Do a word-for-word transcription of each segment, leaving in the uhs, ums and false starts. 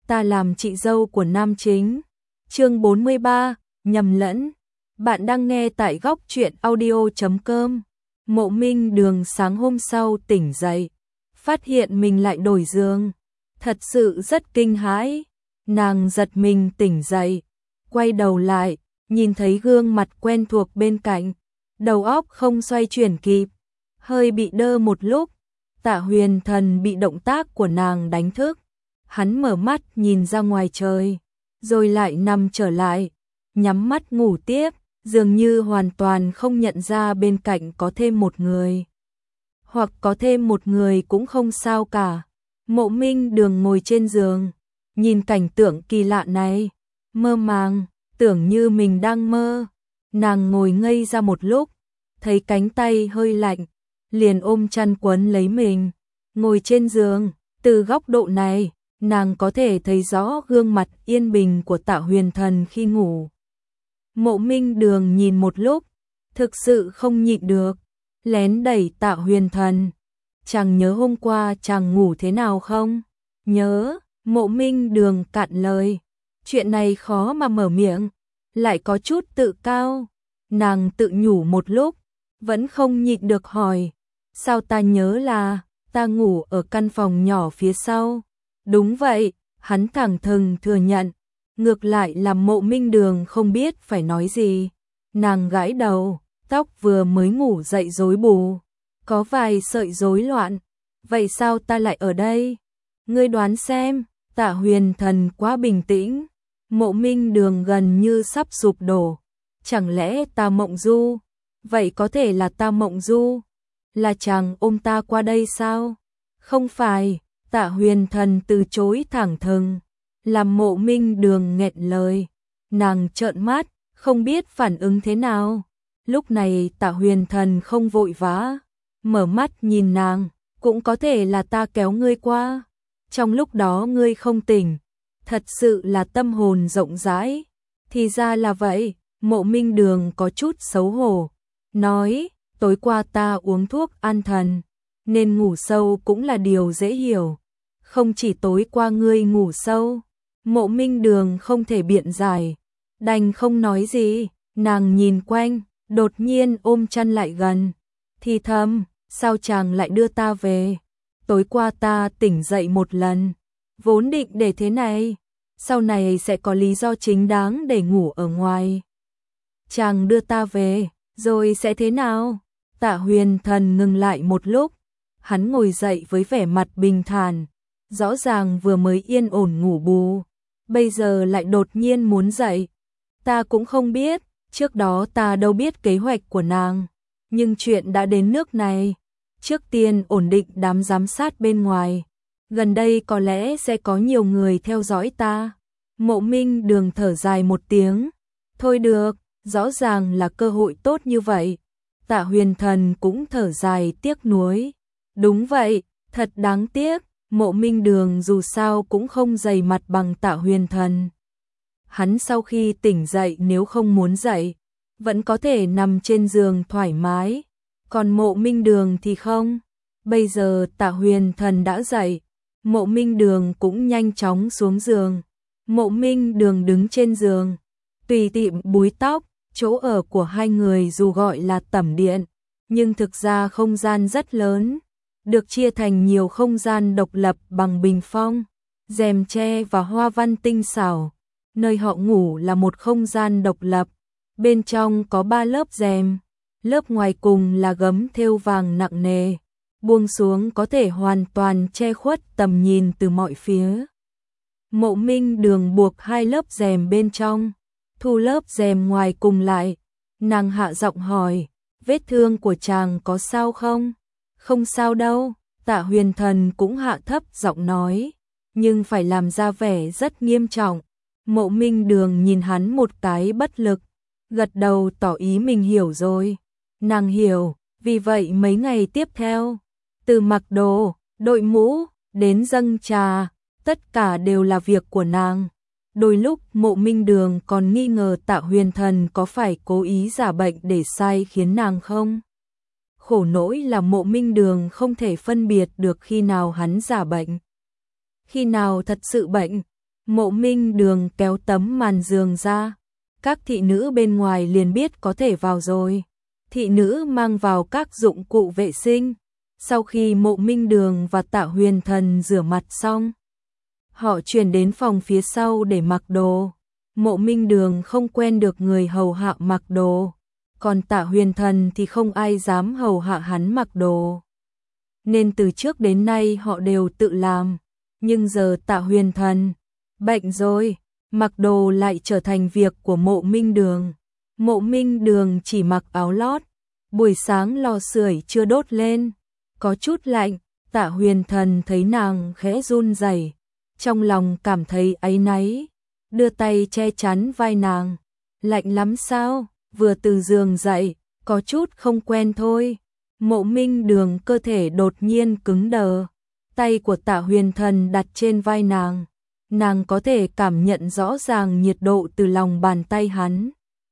ta làm chị dâu của nam chính. Chương bốn mươi ba, nhầm lẫn. Bạn đang nghe tại góc truyện audio chấm com. Mộ Minh Đường sáng hôm sau tỉnh dậy, phát hiện mình lại đổi giường, thật sự rất kinh hãi. Nàng giật mình tỉnh dậy, quay đầu lại, nhìn thấy gương mặt quen thuộc bên cạnh, đầu óc không xoay chuyển kịp, hơi bị đơ một lúc. Tạ Huyền Thần bị động tác của nàng đánh thức, hắn mở mắt nhìn ra ngoài trời, rồi lại nằm trở lại, nhắm mắt ngủ tiếp, dường như hoàn toàn không nhận ra bên cạnh có thêm một người. Hoặc có thêm một người cũng không sao cả. Mộ Minh Đường ngồi trên giường, nhìn cảnh tượng kỳ lạ này, mơ màng, tưởng như mình đang mơ. Nàng ngồi ngây ra một lúc, thấy cánh tay hơi lạnh, liền ôm chăn quấn lấy mình, ngồi trên giường. Từ góc độ này, nàng có thể thấy rõ gương mặt yên bình của Tạ Huyền Thần khi ngủ. Mộ Minh Đường nhìn một lúc, thực sự không nhịn được, lén đẩy Tạ Huyền Thần. Chàng nhớ hôm qua chàng ngủ thế nào không? Nhớ. Mộ Minh Đường cạn lời. Chuyện này khó mà mở miệng, lại có chút tự cao. Nàng tự nhủ một lúc, vẫn không nhịn được hỏi. Sao ta nhớ là ta ngủ ở căn phòng nhỏ phía sau? Đúng vậy, hắn thẳng thừng thừa nhận. Ngược lại làm Mộ Minh Đường không biết phải nói gì. Nàng gãi đầu, tóc vừa mới ngủ dậy rối bù, có vài sợi rối loạn. Vậy sao ta lại ở đây? Ngươi đoán xem. Tạ Huyền Thần quá bình tĩnh. Mộ Minh Đường gần như sắp sụp đổ. Chẳng lẽ ta mộng du? Vậy có thể là ta mộng du? Là chàng ôm ta qua đây sao? Không phải. Tạ Huyền Thần từ chối thẳng thừng, làm Mộ Minh Đường nghẹn lời. Nàng trợn mắt, không biết phản ứng thế nào. Lúc này Tạ Huyền Thần không vội vã, mở mắt nhìn nàng. Cũng có thể là ta kéo ngươi qua, trong lúc đó ngươi không tỉnh. Thật sự là tâm hồn rộng rãi. Thì ra là vậy. Mộ Minh Đường có chút xấu hổ, nói, tối qua ta uống thuốc an thần, nên ngủ sâu cũng là điều dễ hiểu. Không chỉ tối qua ngươi ngủ sâu. Mộ Minh Đường không thể biện giải, đành không nói gì. Nàng nhìn quanh, đột nhiên ôm chăn lại gần, thì thầm, sao chàng lại đưa ta về? Tối qua ta tỉnh dậy một lần, vốn định để thế này, sau này sẽ có lý do chính đáng để ngủ ở ngoài. Chàng đưa ta về, rồi sẽ thế nào? Tạ Huyền Thần ngừng lại một lúc, hắn ngồi dậy với vẻ mặt bình thản, rõ ràng vừa mới yên ổn ngủ bù, bây giờ lại đột nhiên muốn dậy. Ta cũng không biết, trước đó ta đâu biết kế hoạch của nàng, nhưng chuyện đã đến nước này. Trước tiên ổn định đám giám sát bên ngoài, gần đây có lẽ sẽ có nhiều người theo dõi ta. Mộ Minh Đường thở dài một tiếng, thôi được, rõ ràng là cơ hội tốt như vậy. Tạ Huyền Thần cũng thở dài tiếc nuối, đúng vậy, thật đáng tiếc. Mộ Minh Đường dù sao cũng không dày mặt bằng Tạ Huyền Thần. Hắn sau khi tỉnh dậy nếu không muốn dậy, vẫn có thể nằm trên giường thoải mái. Còn Mộ Minh Đường thì không. Bây giờ Tạ Huyền Thần đã dậy, Mộ Minh Đường cũng nhanh chóng xuống giường. Mộ Minh Đường đứng trên giường, tùy tiện búi tóc. Chỗ ở của hai người dù gọi là tẩm điện, nhưng thực ra không gian rất lớn, được chia thành nhiều không gian độc lập bằng bình phong, rèm tre và hoa văn tinh xảo. Nơi họ ngủ là một không gian độc lập, bên trong có ba lớp rèm. Lớp ngoài cùng là gấm thêu vàng nặng nề, buông xuống có thể hoàn toàn che khuất tầm nhìn từ mọi phía. Mộ Minh Đường buộc hai lớp rèm bên trong, thu lớp rèm ngoài cùng lại. Nàng hạ giọng hỏi, vết thương của chàng có sao không? Không sao đâu. Tạ Huyền Thần cũng hạ thấp giọng nói, nhưng phải làm ra vẻ rất nghiêm trọng. Mộ Minh Đường nhìn hắn một cái bất lực, gật đầu tỏ ý mình hiểu rồi. Nàng hiểu, vì vậy mấy ngày tiếp theo, từ mặc đồ, đội mũ, đến dâng trà, tất cả đều là việc của nàng. Đôi lúc Mộ Minh Đường còn nghi ngờ Tạ Huyền Thần có phải cố ý giả bệnh để sai khiến nàng không. Khổ nỗi là Mộ Minh Đường không thể phân biệt được khi nào hắn giả bệnh, khi nào thật sự bệnh. Mộ Minh Đường kéo tấm màn giường ra, các thị nữ bên ngoài liền biết có thể vào rồi. Thị nữ mang vào các dụng cụ vệ sinh. Sau khi Mộ Minh Đường và Tạ Huyền Thần rửa mặt xong, họ chuyển đến phòng phía sau để mặc đồ. Mộ Minh Đường không quen được người hầu hạ mặc đồ, còn Tạ Huyền Thần thì không ai dám hầu hạ hắn mặc đồ. Nên từ trước đến nay họ đều tự làm, nhưng giờ Tạ Huyền Thần bệnh rồi, mặc đồ lại trở thành việc của Mộ Minh Đường. Mộ Minh Đường chỉ mặc áo lót, buổi sáng lò sưởi chưa đốt lên, có chút lạnh. Tạ Huyền Thần thấy nàng khẽ run rẩy, trong lòng cảm thấy áy náy, đưa tay che chắn vai nàng. Lạnh lắm sao? Vừa từ giường dậy, có chút không quen thôi. Mộ Minh Đường cơ thể đột nhiên cứng đờ, tay của Tạ Huyền Thần đặt trên vai nàng, nàng có thể cảm nhận rõ ràng nhiệt độ từ lòng bàn tay hắn.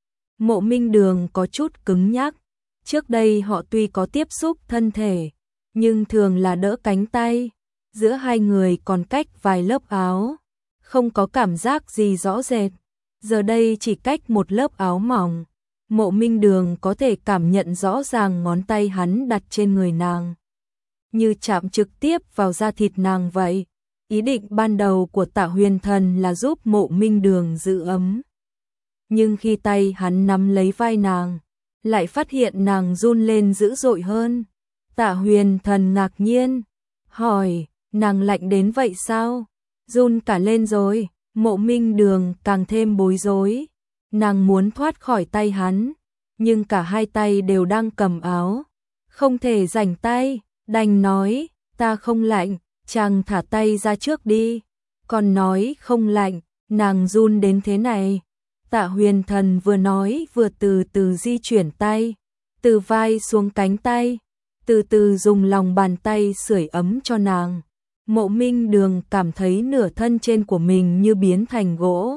Mộ Minh Đường có chút cứng nhắc, trước đây họ tuy có tiếp xúc thân thể, nhưng thường là đỡ cánh tay, giữa hai người còn cách vài lớp áo, không có cảm giác gì rõ rệt. Giờ đây chỉ cách một lớp áo mỏng, Mộ Minh Đường có thể cảm nhận rõ ràng ngón tay hắn đặt trên người nàng, như chạm trực tiếp vào da thịt nàng vậy. Ý định ban đầu của Tạ Huyền Thần là giúp Mộ Minh Đường giữ ấm, nhưng khi tay hắn nắm lấy vai nàng, lại phát hiện nàng run lên dữ dội hơn. Tạ Huyền Thần ngạc nhiên, hỏi, nàng lạnh đến vậy sao? Run cả lên rồi. Mộ Minh Đường càng thêm bối rối, nàng muốn thoát khỏi tay hắn, nhưng cả hai tay đều đang cầm áo, không thể rảnh tay, đành nói, ta không lạnh, chàng thả tay ra trước đi. Còn nói không lạnh, nàng run đến thế này. Tạ Huyền Thần vừa nói vừa từ từ di chuyển tay, từ vai xuống cánh tay, từ từ dùng lòng bàn tay sưởi ấm cho nàng. Mộ Minh Đường cảm thấy nửa thân trên của mình như biến thành gỗ.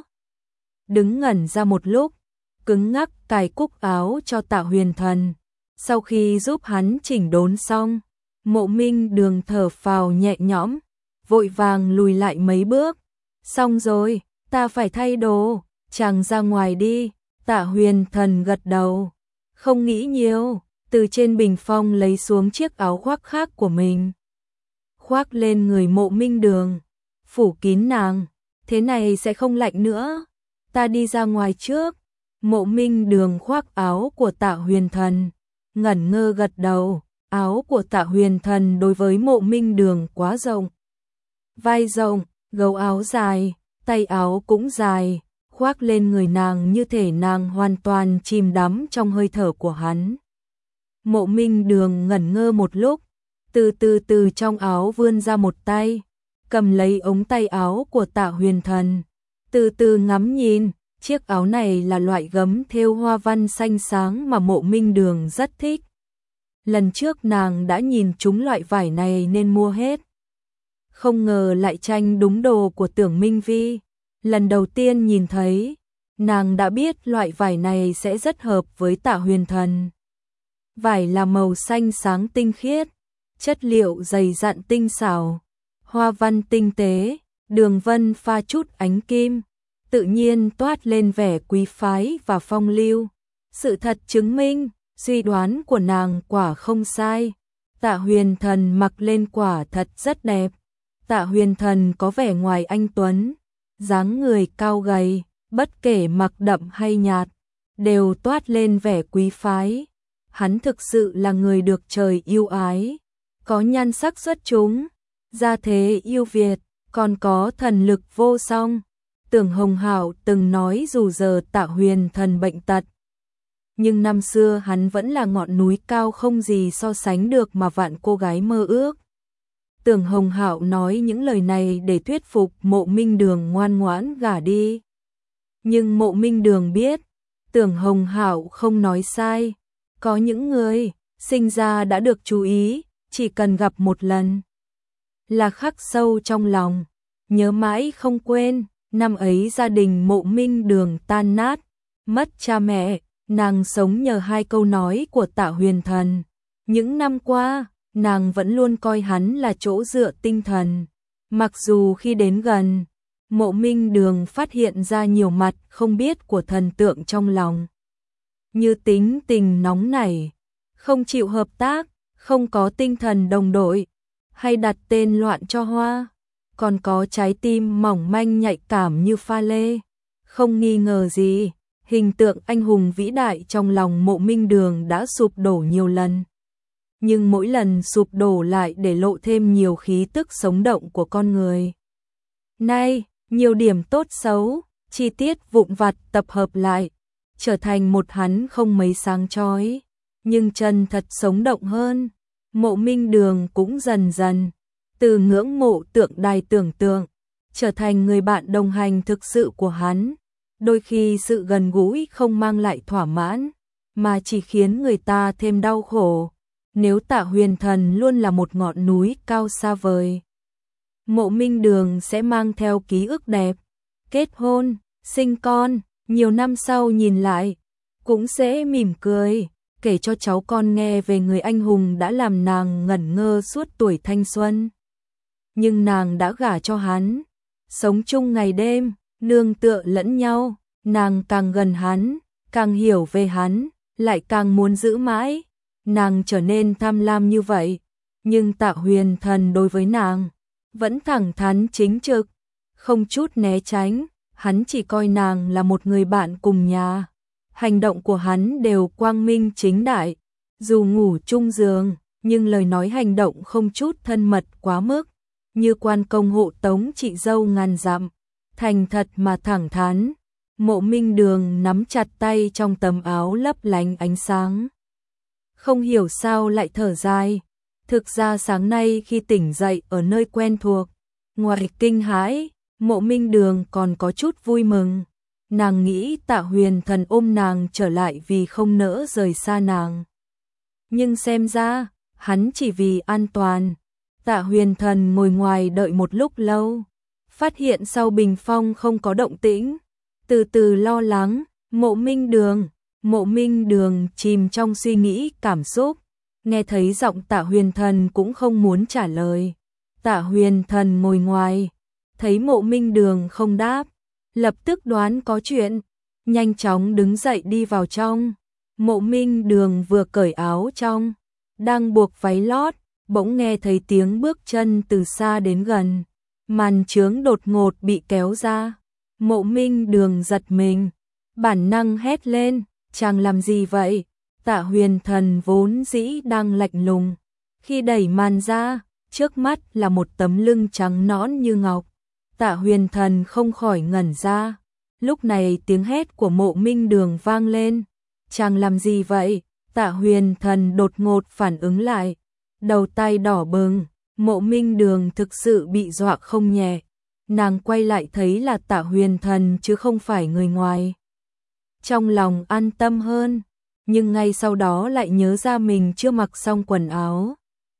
Đứng ngẩn ra một lúc, cứng ngắc cài cúc áo cho Tạ Huyền Thần. Sau khi giúp hắn chỉnh đốn xong, Mộ Minh Đường thở phào nhẹ nhõm, vội vàng lùi lại mấy bước. Xong rồi, ta phải thay đồ, chàng ra ngoài đi. Tạ Huyền Thần gật đầu, không nghĩ nhiều, từ trên bình phong lấy xuống chiếc áo khoác khác của mình, khoác lên người Mộ Minh Đường, phủ kín nàng. Thế này sẽ không lạnh nữa, ta đi ra ngoài trước. Mộ Minh Đường khoác áo của Tạ Huyền Thần, ngẩn ngơ gật đầu. Áo của Tạ Huyền Thần đối với Mộ Minh Đường quá rộng, vai rộng, gấu áo dài, tay áo cũng dài, khoác lên người nàng như thể nàng hoàn toàn chìm đắm trong hơi thở của hắn. Mộ Minh Đường ngẩn ngơ một lúc, từ từ từ trong áo vươn ra một tay, cầm lấy ống tay áo của Tạ Huyền Thần, từ từ ngắm nhìn. Chiếc áo này là loại gấm thêu hoa văn xanh sáng mà Mộ Minh Đường rất thích. Lần trước nàng đã nhìn trúng loại vải này nên mua hết, không ngờ lại tranh đúng đồ của Tưởng Minh Vi. Lần đầu tiên nhìn thấy, nàng đã biết loại vải này sẽ rất hợp với Tạ Huyền Thần. Vải là màu xanh sáng tinh khiết, chất liệu dày dặn tinh xảo, hoa văn tinh tế, đường vân pha chút ánh kim, tự nhiên toát lên vẻ quý phái và phong lưu. Sự thật chứng minh, suy đoán của nàng quả không sai. Tạ Huyền Thần mặc lên quả thật rất đẹp. Tạ Huyền Thần có vẻ ngoài anh tuấn, dáng người cao gầy, bất kể mặc đậm hay nhạt, đều toát lên vẻ quý phái. Hắn thực sự là người được trời yêu ái, có nhan sắc xuất chúng, gia thế yêu Việt, còn có thần lực vô song. Tưởng Hồng Hạo từng nói dù giờ Tạ Huyền Thần bệnh tật, nhưng năm xưa hắn vẫn là ngọn núi cao không gì so sánh được mà vạn cô gái mơ ước. Tưởng Hồng Hạo nói những lời này để thuyết phục Mộ Minh Đường ngoan ngoãn gả đi. Nhưng Mộ Minh Đường biết, Tưởng Hồng Hạo không nói sai. Có những người sinh ra đã được chú ý, chỉ cần gặp một lần là khắc sâu trong lòng, nhớ mãi không quên. Năm ấy gia đình Mộ Minh Đường tan nát, mất cha mẹ, nàng sống nhờ hai câu nói của Tạ Huyền Thần. Những năm qua, nàng vẫn luôn coi hắn là chỗ dựa tinh thần, mặc dù khi đến gần, Mộ Minh Đường phát hiện ra nhiều mặt không biết của thần tượng trong lòng. Như tính tình nóng nảy, không chịu hợp tác, không có tinh thần đồng đội, hay đặt tên loạn cho hoa, còn có trái tim mỏng manh nhạy cảm như pha lê. Không nghi ngờ gì, hình tượng anh hùng vĩ đại trong lòng Mộ Minh Đường đã sụp đổ nhiều lần. Nhưng mỗi lần sụp đổ lại để lộ thêm nhiều khí tức sống động của con người. Nay, nhiều điểm tốt xấu, chi tiết vụn vặt tập hợp lại, trở thành một hắn không mấy sáng chói, nhưng chân thật sống động hơn. Mộ Minh Đường cũng dần dần, từ ngưỡng mộ tượng đài tưởng tượng, trở thành người bạn đồng hành thực sự của hắn. Đôi khi sự gần gũi không mang lại thỏa mãn, mà chỉ khiến người ta thêm đau khổ. Nếu Tạ Huyền Thần luôn là một ngọn núi cao xa vời, Mộ Minh Đường sẽ mang theo ký ức đẹp, kết hôn, sinh con, nhiều năm sau nhìn lại, cũng sẽ mỉm cười, kể cho cháu con nghe về người anh hùng đã làm nàng ngẩn ngơ suốt tuổi thanh xuân. Nhưng nàng đã gả cho hắn, sống chung ngày đêm, nương tựa lẫn nhau, nàng càng gần hắn, càng hiểu về hắn, lại càng muốn giữ mãi. Nàng trở nên tham lam như vậy, nhưng Tạ Huyền Thần đối với nàng vẫn thẳng thắn chính trực, không chút né tránh, hắn chỉ coi nàng là một người bạn cùng nhà. Hành động của hắn đều quang minh chính đại, dù ngủ chung giường, nhưng lời nói hành động không chút thân mật quá mức, như quan công hộ tống chị dâu ngàn dặm, thành thật mà thẳng thắn. Mộ Minh Đường nắm chặt tay trong tấm áo lấp lánh ánh sáng. Không hiểu sao lại thở dài. Thực ra sáng nay khi tỉnh dậy ở nơi quen thuộc, ngoài kinh hãi, Mộ Minh Đường còn có chút vui mừng. Nàng nghĩ Tạ Huyền Thần ôm nàng trở lại vì không nỡ rời xa nàng. Nhưng xem ra, hắn chỉ vì an toàn. Tạ Huyền Thần ngồi ngoài đợi một lúc lâu, phát hiện sau bình phong không có động tĩnh, từ từ lo lắng. Mộ Minh Đường, Mộ Minh Đường chìm trong suy nghĩ cảm xúc, nghe thấy giọng Tạ Huyền Thần cũng không muốn trả lời. Tạ Huyền Thần ngồi ngoài, thấy Mộ Minh Đường không đáp, lập tức đoán có chuyện, nhanh chóng đứng dậy đi vào trong. Mộ Minh Đường vừa cởi áo trong, đang buộc váy lót, bỗng nghe thấy tiếng bước chân từ xa đến gần, màn chướng đột ngột bị kéo ra. Mộ Minh Đường giật mình, bản năng hét lên, chàng làm gì vậy? Tạ Huyền Thần vốn dĩ đang lạnh lùng, khi đẩy màn ra, trước mắt là một tấm lưng trắng nõn như ngọc. Tạ Huyền Thần không khỏi ngẩn ra. Lúc này tiếng hét của Mộ Minh Đường vang lên, chàng làm gì vậy? Tạ Huyền Thần đột ngột phản ứng lại, đầu tay đỏ bừng. Mộ Minh Đường thực sự bị dọa không nhẹ. Nàng quay lại thấy là Tạ Huyền Thần chứ không phải người ngoài. Trong lòng an tâm hơn, nhưng ngay sau đó lại nhớ ra mình chưa mặc xong quần áo.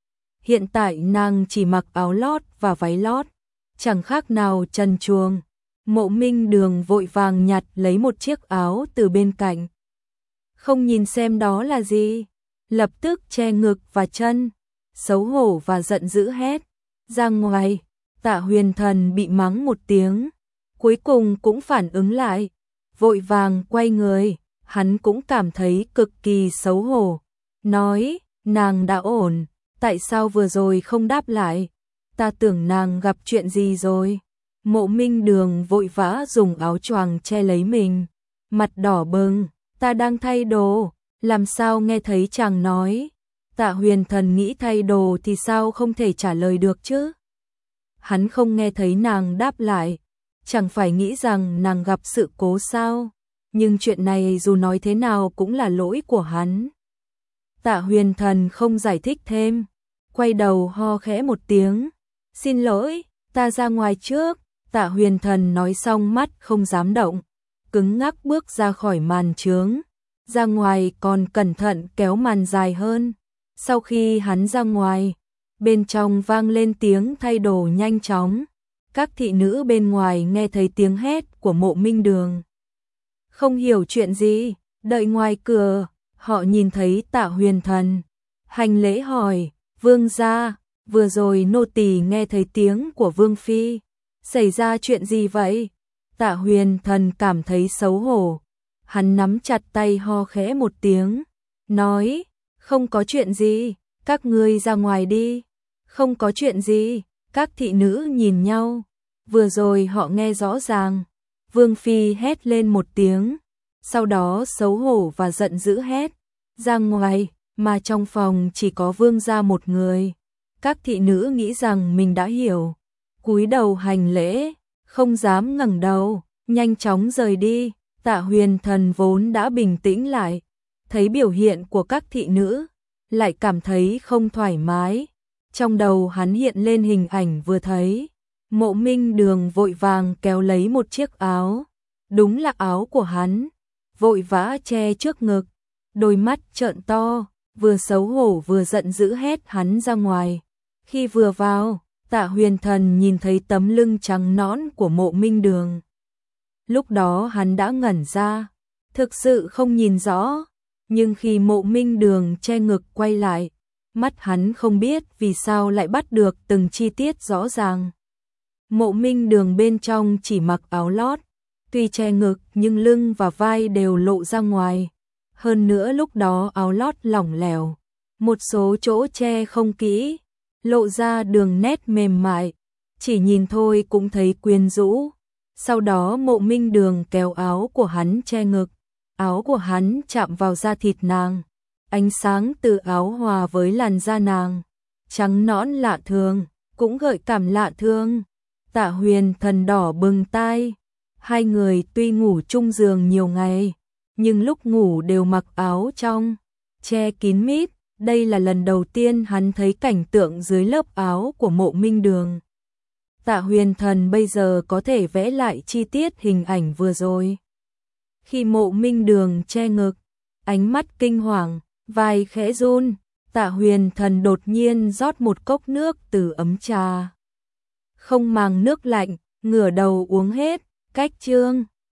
Hiện tại nàng chỉ mặc áo lót và váy lót, chẳng khác nào trần truồng. Mộ Minh Đường vội vàng nhặt lấy một chiếc áo từ bên cạnh. Không nhìn xem đó là gì, lập tức che ngực và chân, xấu hổ và giận dữ hét ra ngoài. Tạ Huyền Thần bị mắng một tiếng, cuối cùng cũng phản ứng lại, vội vàng quay người, hắn cũng cảm thấy cực kỳ xấu hổ, nói, nàng đã ổn, tại sao vừa rồi không đáp lại, ta tưởng nàng gặp chuyện gì rồi. Mộ Minh Đường vội vã dùng áo choàng che lấy mình, mặt đỏ bừng, ta đang thay đồ, làm sao nghe thấy chàng nói. Tạ Huyền Thần nghĩ thay đồ thì sao không thể trả lời được chứ. Hắn không nghe thấy nàng đáp lại, chẳng phải nghĩ rằng nàng gặp sự cố sao, nhưng chuyện này dù nói thế nào cũng là lỗi của hắn. Tạ Huyền Thần không giải thích thêm, quay đầu ho khẽ một tiếng, xin lỗi, ta ra ngoài trước. Tạ Huyền Thần nói xong mắt không dám động, cứng ngắc bước ra khỏi màn chướng, ra ngoài còn cẩn thận kéo màn dài hơn. Sau khi hắn ra ngoài, bên trong vang lên tiếng thay đồ nhanh chóng. Các thị nữ bên ngoài nghe thấy tiếng hét của Mộ Minh Đường, không hiểu chuyện gì, đợi ngoài cửa, họ nhìn thấy Tạ Huyền Thần, hành lễ hỏi, vương gia, vừa rồi nô tỳ nghe thấy tiếng của vương phi, Xảy ra chuyện gì vậy? Tạ Huyền Thần cảm thấy xấu hổ. Hắn nắm chặt tay ho khẽ một tiếng, nói, không có chuyện gì, các ngươi ra ngoài đi. Không có chuyện gì, các thị nữ nhìn nhau. Vừa rồi họ nghe rõ ràng. Vương Phi hét lên một tiếng, sau đó xấu hổ và giận dữ hét ra ngoài, mà trong phòng chỉ có Vương gia một người. Các thị nữ nghĩ rằng mình đã hiểu, cúi đầu hành lễ, không dám ngẩng đầu, nhanh chóng rời đi. Tạ Huyền Thần vốn đã bình tĩnh lại, thấy biểu hiện của các thị nữ, lại cảm thấy không thoải mái. Trong đầu hắn hiện lên hình ảnh vừa thấy, Mộ Minh Đường vội vàng kéo lấy một chiếc áo, đúng là áo của hắn, vội vã che trước ngực, đôi mắt trợn to, vừa xấu hổ vừa giận dữ hét hắn ra ngoài. Khi vừa vào, Tạ Huyền Thần nhìn thấy tấm lưng trắng nõn của Mộ Minh Đường. Lúc đó hắn đã ngẩn ra, thực sự không nhìn rõ, nhưng khi Mộ Minh Đường che ngực quay lại, mắt hắn không biết vì sao lại bắt được từng chi tiết rõ ràng. Mộ Minh Đường bên trong chỉ mặc áo lót, tuy che ngực nhưng lưng và vai đều lộ ra ngoài. Hơn nữa lúc đó áo lót lỏng lẻo, một số chỗ che không kỹ, lộ ra đường nét mềm mại, chỉ nhìn thôi cũng thấy quyến rũ. Sau đó Mộ Minh Đường kéo áo của hắn che ngực, áo của hắn chạm vào da thịt nàng, ánh sáng từ áo hòa với làn da nàng, trắng nõn lạ thường, cũng gợi cảm lạ thương. Tạ Huyền Thần đỏ bừng tai, hai người tuy ngủ chung giường nhiều ngày, nhưng lúc ngủ đều mặc áo trong, che kín mít. Đây là lần đầu tiên hắn thấy cảnh tượng dưới lớp áo của Mộ Minh Đường. Tạ Huyền Thần bây giờ có thể vẽ lại chi tiết hình ảnh vừa rồi. Khi Mộ Minh Đường che ngực, ánh mắt kinh hoàng, vai khẽ run, Tạ Huyền Thần đột nhiên rót một cốc nước từ ấm trà. Không màng nước lạnh, ngửa đầu uống hết, cách chương.